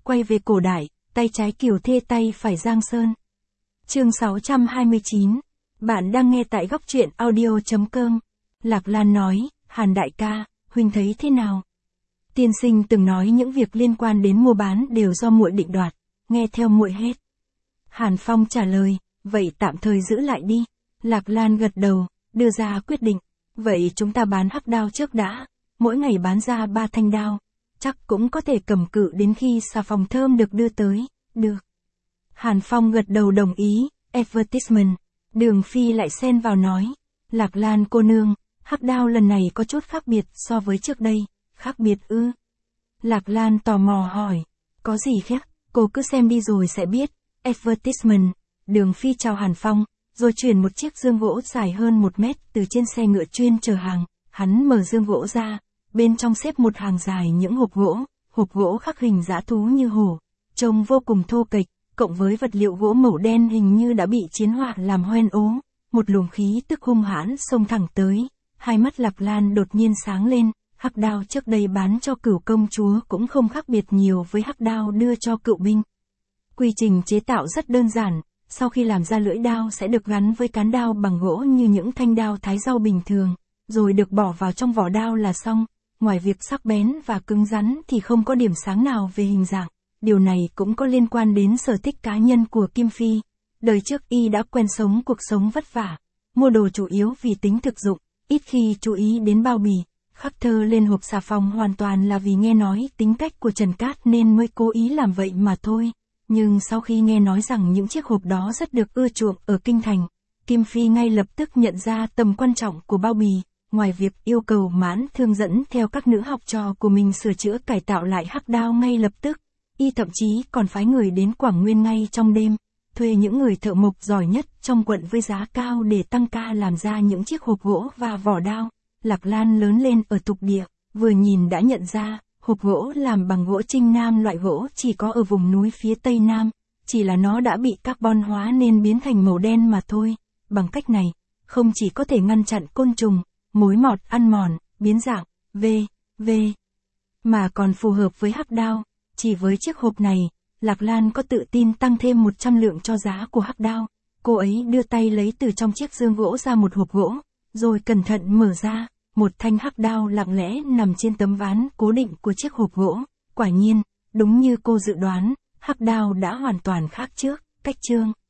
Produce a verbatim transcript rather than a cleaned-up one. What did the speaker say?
quay về cổ đại, tay trái Kiều Thê tay phải Giang Sơn. Chương sáu trăm hai mươi chín. Bạn đang nghe tại góc truyện audio chấm com. Lạc Lan nói, Hàn đại ca, huynh thấy thế nào? Tiên sinh từng nói những việc liên quan đến mua bán đều do muội định đoạt, nghe theo muội hết. Hàn Phong trả lời, vậy tạm thời giữ lại đi. Lạc Lan gật đầu, đưa ra quyết định. Vậy chúng ta bán hắc đao trước đã, mỗi ngày bán ra ba thanh đao, chắc cũng có thể cầm cự đến khi xà phòng thơm được đưa tới, được. Hàn Phong gật đầu đồng ý, advertisement. Đường Phi lại xen vào nói, Lạc Lan cô nương, hắc đao lần này có chút khác biệt so với trước đây, khác biệt ư. Lạc Lan tò mò hỏi, có gì khác, cô cứ xem đi rồi sẽ biết, advertisement. Đường Phi chào Hàn Phong, rồi chuyển một chiếc dương gỗ dài hơn một mét từ trên xe ngựa chuyên chở hàng, hắn mở dương gỗ ra, bên trong xếp một hàng dài những hộp gỗ, hộp gỗ khắc hình dã thú như hổ, trông vô cùng thô kệch, cộng với vật liệu gỗ màu đen hình như đã bị chiến hỏa làm hoen ố, một luồng khí tức hung hãn xông thẳng tới, hai mắt Lạc Lan đột nhiên sáng lên, hắc đao trước đây bán cho Cửu công chúa cũng không khác biệt nhiều với hắc đao đưa cho cựu binh. Quy trình chế tạo rất đơn giản, sau khi làm ra lưỡi đao sẽ được gắn với cán đao bằng gỗ như những thanh đao thái rau bình thường, rồi được bỏ vào trong vỏ đao là xong, ngoài việc sắc bén và cứng rắn thì không có điểm sáng nào về hình dạng. Điều này cũng có liên quan đến sở thích cá nhân của Kim Phi. Đời trước y đã quen sống cuộc sống vất vả, mua đồ chủ yếu vì tính thực dụng, ít khi chú ý đến bao bì. Khắc thơ lên hộp xà phòng hoàn toàn là vì nghe nói tính cách của Trần Cát nên mới cố ý làm vậy mà thôi. Nhưng sau khi nghe nói rằng những chiếc hộp đó rất được ưa chuộng ở Kinh Thành, Kim Phi ngay lập tức nhận ra tầm quan trọng của bao bì. Ngoài việc yêu cầu Mãn Thương dẫn theo các nữ học trò của mình sửa chữa cải tạo lại hắc đao ngay lập tức, y thậm chí còn phái người đến Quảng Nguyên ngay trong đêm, thuê những người thợ mộc giỏi nhất trong quận với giá cao để tăng ca làm ra những chiếc hộp gỗ và vỏ đao. Lạc Lan lớn lên ở Tục Địa, vừa nhìn đã nhận ra, hộp gỗ làm bằng gỗ Trinh Nam, loại gỗ chỉ có ở vùng núi phía Tây Nam, chỉ là nó đã bị carbon hóa nên biến thành màu đen mà thôi. Bằng cách này, không chỉ có thể ngăn chặn côn trùng, mối mọt ăn mòn, biến dạng, v, v, mà còn phù hợp với hắc đao. Chỉ với chiếc hộp này, Lạc Lan có tự tin tăng thêm một trăm lượng cho giá của hắc đao. Cô ấy đưa tay lấy từ trong chiếc dương gỗ ra một hộp gỗ, rồi cẩn thận mở ra, một thanh hắc đao lặng lẽ nằm trên tấm ván cố định của chiếc hộp gỗ. Quả nhiên, đúng như cô dự đoán, hắc đao đã hoàn toàn khác trước, cách chương.